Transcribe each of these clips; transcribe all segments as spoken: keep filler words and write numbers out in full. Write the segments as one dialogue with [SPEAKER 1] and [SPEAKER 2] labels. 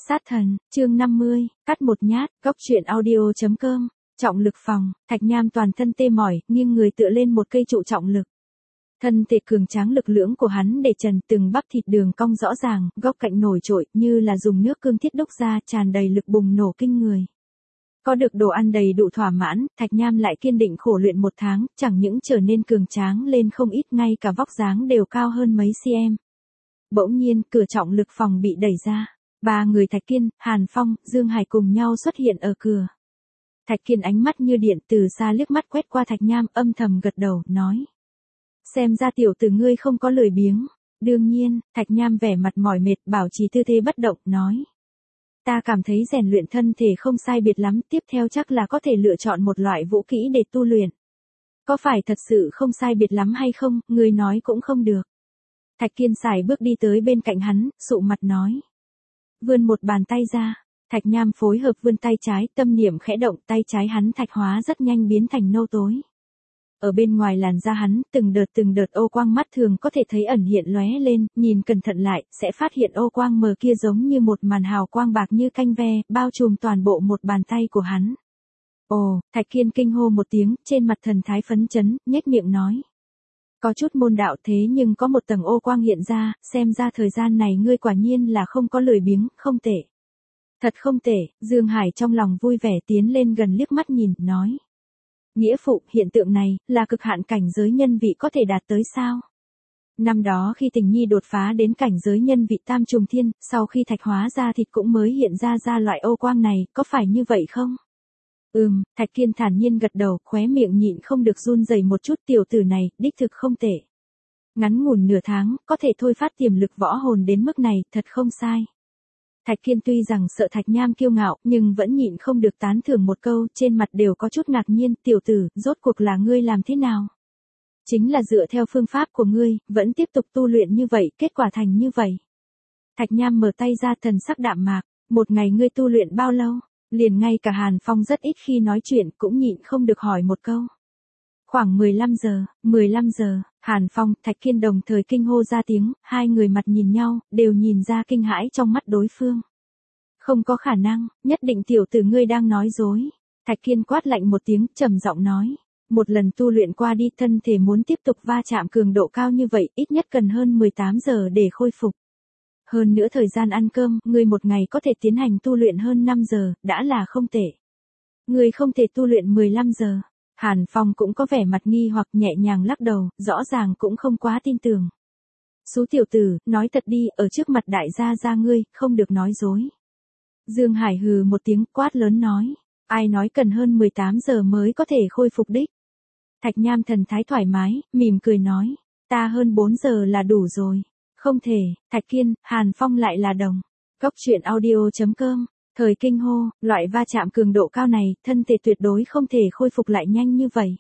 [SPEAKER 1] Sát thần, chương năm mươi, cắt một nhát, góc truyện audio.com, trọng lực phòng, Thạch Nham toàn thân tê mỏi, nghiêng người tựa lên một cây trụ trọng lực. Thân thể cường tráng lực lưỡng của hắn để trần từng bắp thịt đường cong rõ ràng, góc cạnh nổi trội, như là dùng nước cương thiết đúc ra, tràn đầy lực bùng nổ kinh người. Có được đồ ăn đầy đủ thỏa mãn, Thạch Nham lại kiên định khổ luyện một tháng, chẳng những trở nên cường tráng lên không ít, ngay cả vóc dáng đều cao hơn mấy cm. Bỗng nhiên, cửa trọng lực phòng bị đẩy ra. Ba người Thạch Kiên, Hàn Phong, Dương Hải cùng nhau xuất hiện ở cửa. Thạch Kiên ánh mắt như điện từ xa liếc mắt quét qua Thạch Nham, âm thầm gật đầu, nói. Xem ra tiểu tử ngươi không có lười biếng. Đương nhiên, Thạch Nham vẻ mặt mỏi mệt, bảo trì tư thế bất động, nói. Ta cảm thấy rèn luyện thân thể không sai biệt lắm, tiếp theo chắc là có thể lựa chọn một loại vũ kỹ để tu luyện. Có phải thật sự không sai biệt lắm hay không, ngươi nói cũng không được. Thạch Kiên sải bước đi tới bên cạnh hắn, sụ mặt nói. Vươn một bàn tay ra, Thạch Nham phối hợp vươn tay trái, tâm niệm khẽ động, tay trái hắn thạch hóa rất nhanh biến thành nâu tối. Ở bên ngoài làn da hắn, từng đợt từng đợt ô quang mắt thường có thể thấy ẩn hiện lóe lên, nhìn cẩn thận lại, sẽ phát hiện ô quang mờ kia giống như một màn hào quang bạc như canh ve, bao trùm toàn bộ một bàn tay của hắn. Ồ, Thạch Kiên kinh hô một tiếng, trên mặt thần thái phấn chấn, nhếch miệng nói. Có chút môn đạo thế nhưng có một tầng ô quang hiện ra, xem ra thời gian này ngươi quả nhiên là không có lười biếng, không tệ. Thật không tệ, Dương Hải trong lòng vui vẻ tiến lên gần liếc mắt nhìn, nói. Nghĩa phụ, hiện tượng này, là cực hạn cảnh giới nhân vị có thể đạt tới sao? Năm đó khi Tình Nhi đột phá đến cảnh giới nhân vị tam trùng thiên, sau khi thạch hóa ra thịt cũng mới hiện ra ra loại ô quang này, có phải như vậy không? Ừm, Thạch Kiên thản nhiên gật đầu, khóe miệng nhịn không được run rẩy một chút, tiểu tử này, đích thực không tệ. Ngắn ngủn nửa tháng, có thể thôi phát tiềm lực võ hồn đến mức này, thật không sai. Thạch Kiên tuy rằng sợ Thạch Nham kiêu ngạo, nhưng vẫn nhịn không được tán thưởng một câu, trên mặt đều có chút ngạc nhiên, tiểu tử, rốt cuộc là ngươi làm thế nào? Chính là dựa theo phương pháp của ngươi, vẫn tiếp tục tu luyện như vậy, kết quả thành như vậy. Thạch Nham mở tay ra, thần sắc đạm mạc, một ngày ngươi tu luyện bao lâu? Liền ngay cả Hàn Phong rất ít khi nói chuyện cũng nhịn không được hỏi một câu. Khoảng mười lăm giờ, mười lăm giờ, Hàn Phong, Thạch Kiên đồng thời kinh hô ra tiếng, hai người mặt nhìn nhau, đều nhìn ra kinh hãi trong mắt đối phương. Không có khả năng, nhất định tiểu tử ngươi đang nói dối. Thạch Kiên quát lạnh một tiếng, trầm giọng nói. Một lần tu luyện qua đi, thân thể muốn tiếp tục va chạm cường độ cao như vậy, ít nhất cần hơn mười tám giờ để khôi phục. Hơn nữa thời gian ăn cơm, ngươi một ngày có thể tiến hành tu luyện hơn năm giờ, đã là không tệ. Ngươi không thể tu luyện mười lăm giờ. Hàn Phong cũng có vẻ mặt nghi hoặc nhẹ nhàng lắc đầu, rõ ràng cũng không quá tin tưởng. Sú tiểu tử, nói thật đi, ở trước mặt đại gia gia ngươi, không được nói dối. Dương Hải hừ một tiếng, quát lớn nói. Ai nói cần hơn mười tám giờ mới có thể khôi phục đích. Thạch Nham thần thái thoải mái, mỉm cười nói. Ta hơn bốn giờ là đủ rồi. Không thể, Thạch Kiên, Hàn Phong lại là đồng. Góc truyện audio.com, thời kinh hô, loại va chạm cường độ cao này, thân thể tuyệt đối không thể khôi phục lại nhanh như vậy.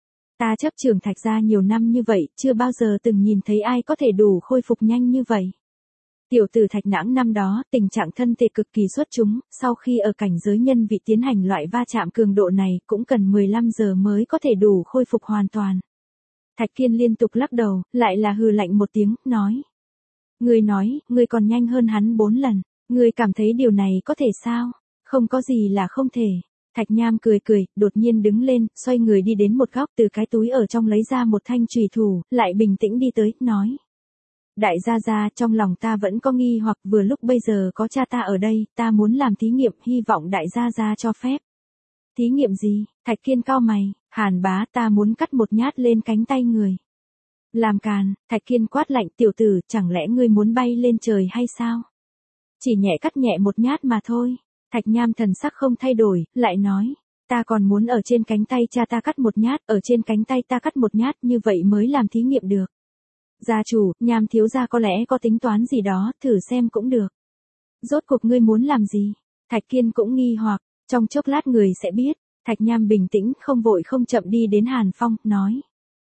[SPEAKER 1] Ta chấp trường Thạch gia nhiều năm như vậy, chưa bao giờ từng nhìn thấy ai có thể đủ khôi phục nhanh như vậy. Tiểu tử Thạch Nãng năm đó, tình trạng thân thể cực kỳ xuất chúng, sau khi ở cảnh giới nhân vị tiến hành loại va chạm cường độ này, cũng cần mười lăm giờ mới có thể đủ khôi phục hoàn toàn. Thạch Kiên liên tục lắc đầu, lại là hừ lạnh một tiếng, nói. Ngươi nói, ngươi còn nhanh hơn hắn bốn lần, ngươi cảm thấy điều này có thể sao? Không có gì là không thể. Thạch Nham cười cười, đột nhiên đứng lên, xoay người đi đến một góc, từ cái túi ở trong lấy ra một thanh chùy thủ, lại bình tĩnh đi tới, nói. Đại gia gia, trong lòng ta vẫn có nghi hoặc, vừa lúc bây giờ có cha ta ở đây, ta muốn làm thí nghiệm, hy vọng đại gia gia cho phép. Thí nghiệm gì? Thạch Kiên cau mày, Hàn bá, ta muốn cắt một nhát lên cánh tay người. Làm càn, Thạch Kiên quát lạnh, tiểu tử, chẳng lẽ ngươi muốn bay lên trời hay sao? Chỉ nhẹ cắt nhẹ một nhát mà thôi. Thạch Nham thần sắc không thay đổi, lại nói, ta còn muốn ở trên cánh tay cha ta cắt một nhát, ở trên cánh tay ta cắt một nhát, như vậy mới làm thí nghiệm được. Gia chủ, Nham thiếu gia có lẽ có tính toán gì đó, thử xem cũng được. Rốt cuộc ngươi muốn làm gì? Thạch Kiên cũng nghi hoặc, trong chốc lát người sẽ biết. Thạch Nham bình tĩnh, không vội không chậm đi đến Hàn Phong, nói.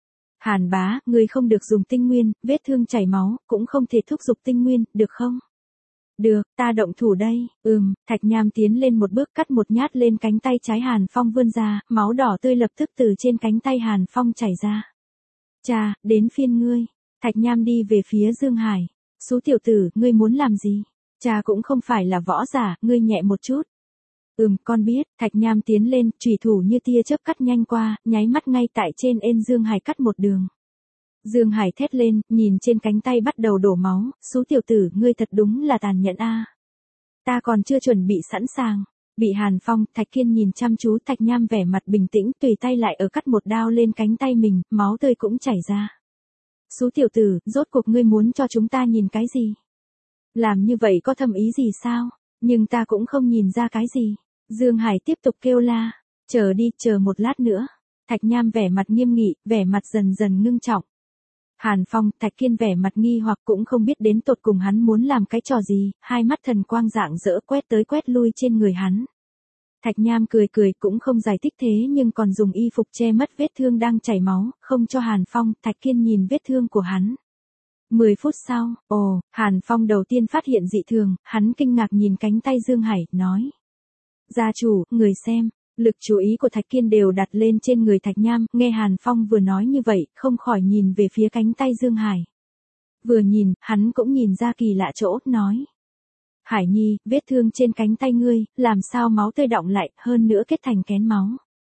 [SPEAKER 1] Hàn bá, ngươi không được dùng tinh nguyên, vết thương chảy máu, cũng không thể thúc giục tinh nguyên, được không? Được, ta động thủ đây. Ừm, Thạch Nham tiến lên một bước, cắt một nhát lên cánh tay trái Hàn Phong vươn ra, máu đỏ tươi lập tức từ trên cánh tay Hàn Phong chảy ra. Chà, đến phiên ngươi. Thạch Nham đi về phía Dương Hải. Sú tiểu tử, ngươi muốn làm gì? Cha cũng không phải là võ giả, ngươi nhẹ một chút. Ừm, con biết. Thạch Nham tiến lên, chủy thủ như tia chớp cắt nhanh qua, nháy mắt ngay tại trên ên Dương Hải cắt một đường. Dương Hải thét lên, nhìn trên cánh tay bắt đầu đổ máu, "Sú tiểu tử, ngươi thật đúng là tàn nhẫn a. Ta còn chưa chuẩn bị sẵn sàng." Bị Hàn Phong, Thạch Kiên nhìn chăm chú, Thạch Nham vẻ mặt bình tĩnh, tùy tay lại ở cắt một đao lên cánh tay mình, máu tươi cũng chảy ra. "Sú tiểu tử, rốt cuộc ngươi muốn cho chúng ta nhìn cái gì? Làm như vậy có thâm ý gì sao? Nhưng ta cũng không nhìn ra cái gì." Dương Hải tiếp tục kêu la, "Chờ đi, chờ một lát nữa." Thạch Nham vẻ mặt nghiêm nghị, vẻ mặt dần dần ngưng trọng. Hàn Phong, Thạch Kiên vẻ mặt nghi hoặc cũng không biết đến tột cùng hắn muốn làm cái trò gì, hai mắt thần quang rạng rỡ quét tới quét lui trên người hắn. Thạch Nham cười cười cũng không giải thích thế nhưng còn dùng y phục che mất vết thương đang chảy máu, không cho Hàn Phong, Thạch Kiên nhìn vết thương của hắn. Mười phút sau, ồ, Hàn Phong đầu tiên phát hiện dị thường, hắn kinh ngạc nhìn cánh tay Dương Hải, nói. "Gia chủ, người xem." Lực chú ý của Thạch Kiên đều đặt lên trên người Thạch Nham, nghe Hàn Phong vừa nói như vậy, không khỏi nhìn về phía cánh tay Dương Hải. Vừa nhìn, hắn cũng nhìn ra kỳ lạ chỗ, nói. "Hải Nhi, vết thương trên cánh tay ngươi, làm sao máu tươi đọng lại, hơn nữa kết thành kén máu."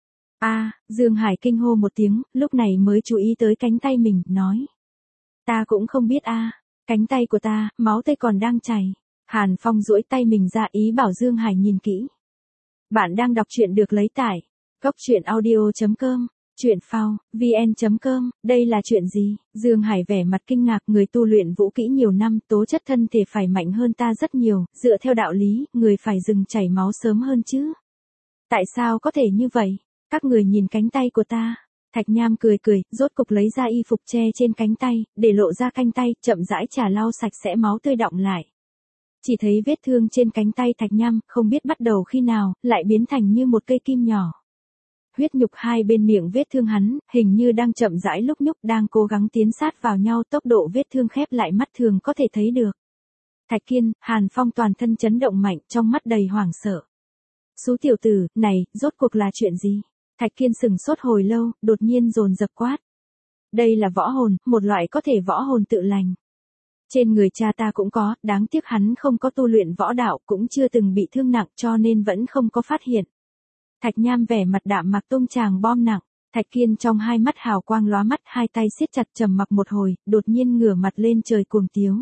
[SPEAKER 1] A, Dương Hải kinh hô một tiếng, lúc này mới chú ý tới cánh tay mình, nói. "Ta cũng không biết a, cánh tay của ta, máu tươi còn đang chảy." Hàn Phong duỗi tay mình ra ý bảo Dương Hải nhìn kỹ. Bạn đang đọc truyện được lấy tải. Góc truyện audio chấm com, truyện phao, vn chấm com, đây là chuyện gì? Dương Hải vẻ mặt kinh ngạc, người tu luyện vũ kỹ nhiều năm, tố chất thân thể phải mạnh hơn ta rất nhiều, dựa theo đạo lý, người phải dừng chảy máu sớm hơn chứ. Tại sao có thể như vậy? Các người nhìn cánh tay của ta. Thạch Nham cười cười, rốt cục lấy ra y phục che trên cánh tay, để lộ ra cánh tay, chậm rãi chà lau sạch sẽ máu tươi đọng lại. Chỉ thấy vết thương trên cánh tay Thạch Nham, không biết bắt đầu khi nào, lại biến thành như một cây kim nhỏ. Huyết nhục hai bên miệng vết thương hắn, hình như đang chậm rãi lúc nhúc, đang cố gắng tiến sát vào nhau, tốc độ vết thương khép lại mắt thường có thể thấy được. Thạch Kiên, Hàn Phong toàn thân chấn động mạnh, trong mắt đầy hoảng sợ. "Sú tiểu tử, này, rốt cuộc là chuyện gì?" Thạch Kiên sừng sốt hồi lâu, đột nhiên dồn dập quát. "Đây là võ hồn, một loại có thể võ hồn tự lành. Trên người cha ta cũng có, đáng tiếc hắn không có tu luyện võ đạo, cũng chưa từng bị thương nặng cho nên vẫn không có phát hiện." Thạch Nham vẻ mặt đạm mạc tung chàng bom nặng, Thạch Kiên trong hai mắt hào quang lóa mắt, hai tay siết chặt trầm mặc một hồi, đột nhiên ngửa mặt lên trời cuồng tiếu.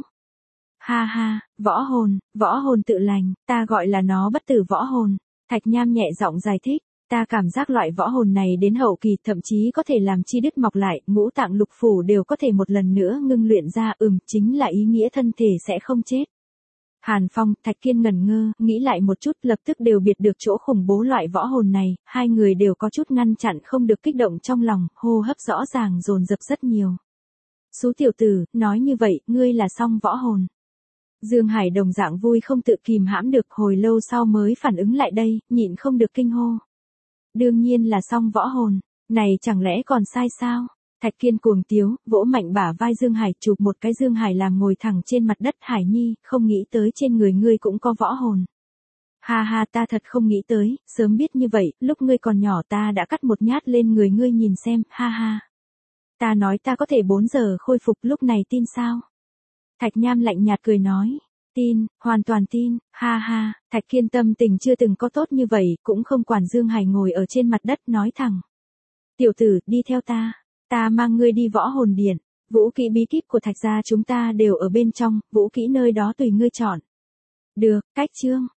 [SPEAKER 1] "Ha ha, võ hồn, võ hồn tự lành, ta gọi là nó bất tử võ hồn." Thạch Nham nhẹ giọng giải thích. "Ta cảm giác loại võ hồn này đến hậu kỳ thậm chí có thể làm chi đứt mọc lại, ngũ tạng lục phủ đều có thể một lần nữa ngưng luyện ra, ừm, chính là ý nghĩa thân thể sẽ không chết." Hàn Phong, Thạch Kiên ngẩn ngơ, nghĩ lại một chút, lập tức đều biệt được chỗ khủng bố loại võ hồn này, hai người đều có chút ngăn chặn không được kích động trong lòng, hô hấp rõ ràng dồn dập rất nhiều. "Sú tiểu tử, nói như vậy, ngươi là song võ hồn." Dương Hải đồng dạng vui không tự kìm hãm được, hồi lâu sau mới phản ứng lại đây, nhịn không được kinh hô. "Đương nhiên là song võ hồn, này chẳng lẽ còn sai sao?" Thạch Kiên cuồng tiếu, vỗ mạnh bả vai Dương Hải, chụp một cái Dương Hải làm ngồi thẳng trên mặt đất. "Hải Nhi, không nghĩ tới trên người ngươi cũng có võ hồn." "Ha ha, ta thật không nghĩ tới, sớm biết như vậy, lúc ngươi còn nhỏ ta đã cắt một nhát lên người ngươi nhìn xem, ha ha. Ta nói ta có thể bốn giờ khôi phục, lúc này tin sao?" Thạch Nham lạnh nhạt cười nói. "Tin, hoàn toàn tin." Ha ha, Thạch Kiên tâm tình chưa từng có tốt như vậy, cũng không quản Dương Hải ngồi ở trên mặt đất, nói thẳng. "Tiểu tử, đi theo ta. Ta mang ngươi đi võ hồn điện. Vũ kỹ bí kíp của Thạch gia chúng ta đều ở bên trong, vũ kỹ nơi đó tùy ngươi chọn." "Được, cách chương."